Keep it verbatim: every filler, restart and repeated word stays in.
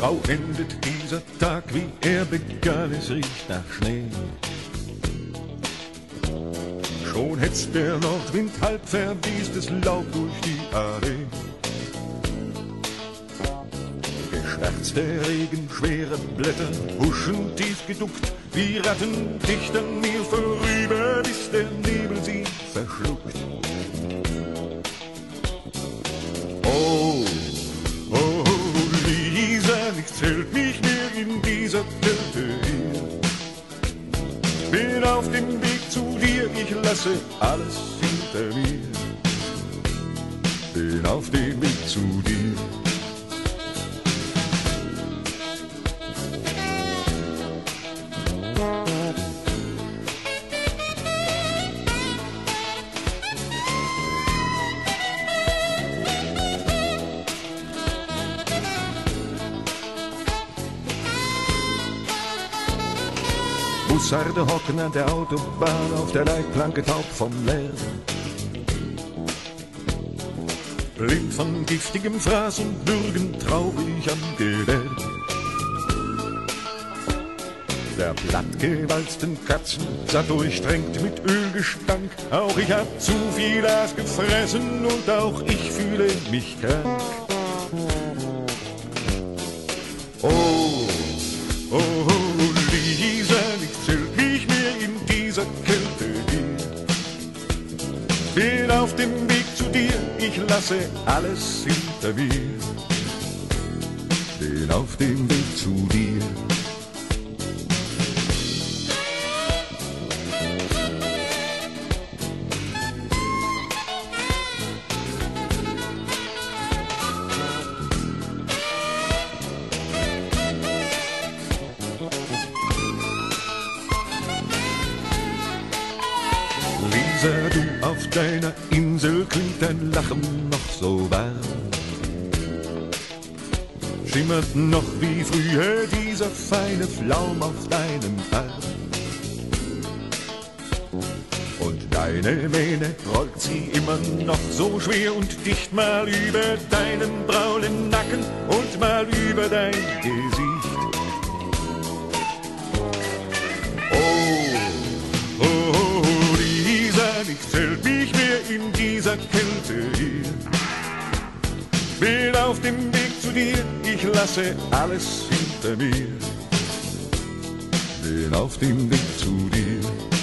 grau endet dieser Tag, wie er begann, es riecht nach Schnee. Schon hetzt der Nordwind halb verwestes Laub durch die Allee. Geschwärzt der Regen, schwere Blätter huschen tief geduckt, wie Ratten dicht an mir vorüber, bis der Nebel sie verschluckt. Oh, oh, Lisa, nichts hält mich mehr in dieser Kälte hier. Bin auf dem Weg zu dir, ich lasse alles hinter mir. Bin auf dem Weg zu dir. Bussarde hocken an der Autobahn, auf der Leitplanke taub vom Lärm. Blind von giftigem Fraß und bürgen traurig am Gewerb. Der blattgewalzten Katzen, satt durchtränkt mit Ölgestank. Auch ich hab zu viel Aas gefressen und auch ich fühle mich krank. Oh, oh, oh, Lisa, nichts hält mich mehr in dieser Kälte hier. Bin auf dem Weg zu dir, ich lasse alles hinter mir. Bin auf dem Weg zu dir. Lisa, du auf deiner Insel klingt dein Lachen noch so warm. Schimmert noch wie früher dieser feine Flaum auf deinem Arm. Und deine Mähne rollt sie immer noch so schwer und dicht, mal über deinen braunen Nacken und mal über dein Gesicht. Nichts hält mich mehr in dieser Kälte hier. Bin auf dem Weg zu dir, ich lasse alles hinter mir. Bin auf dem Weg zu dir.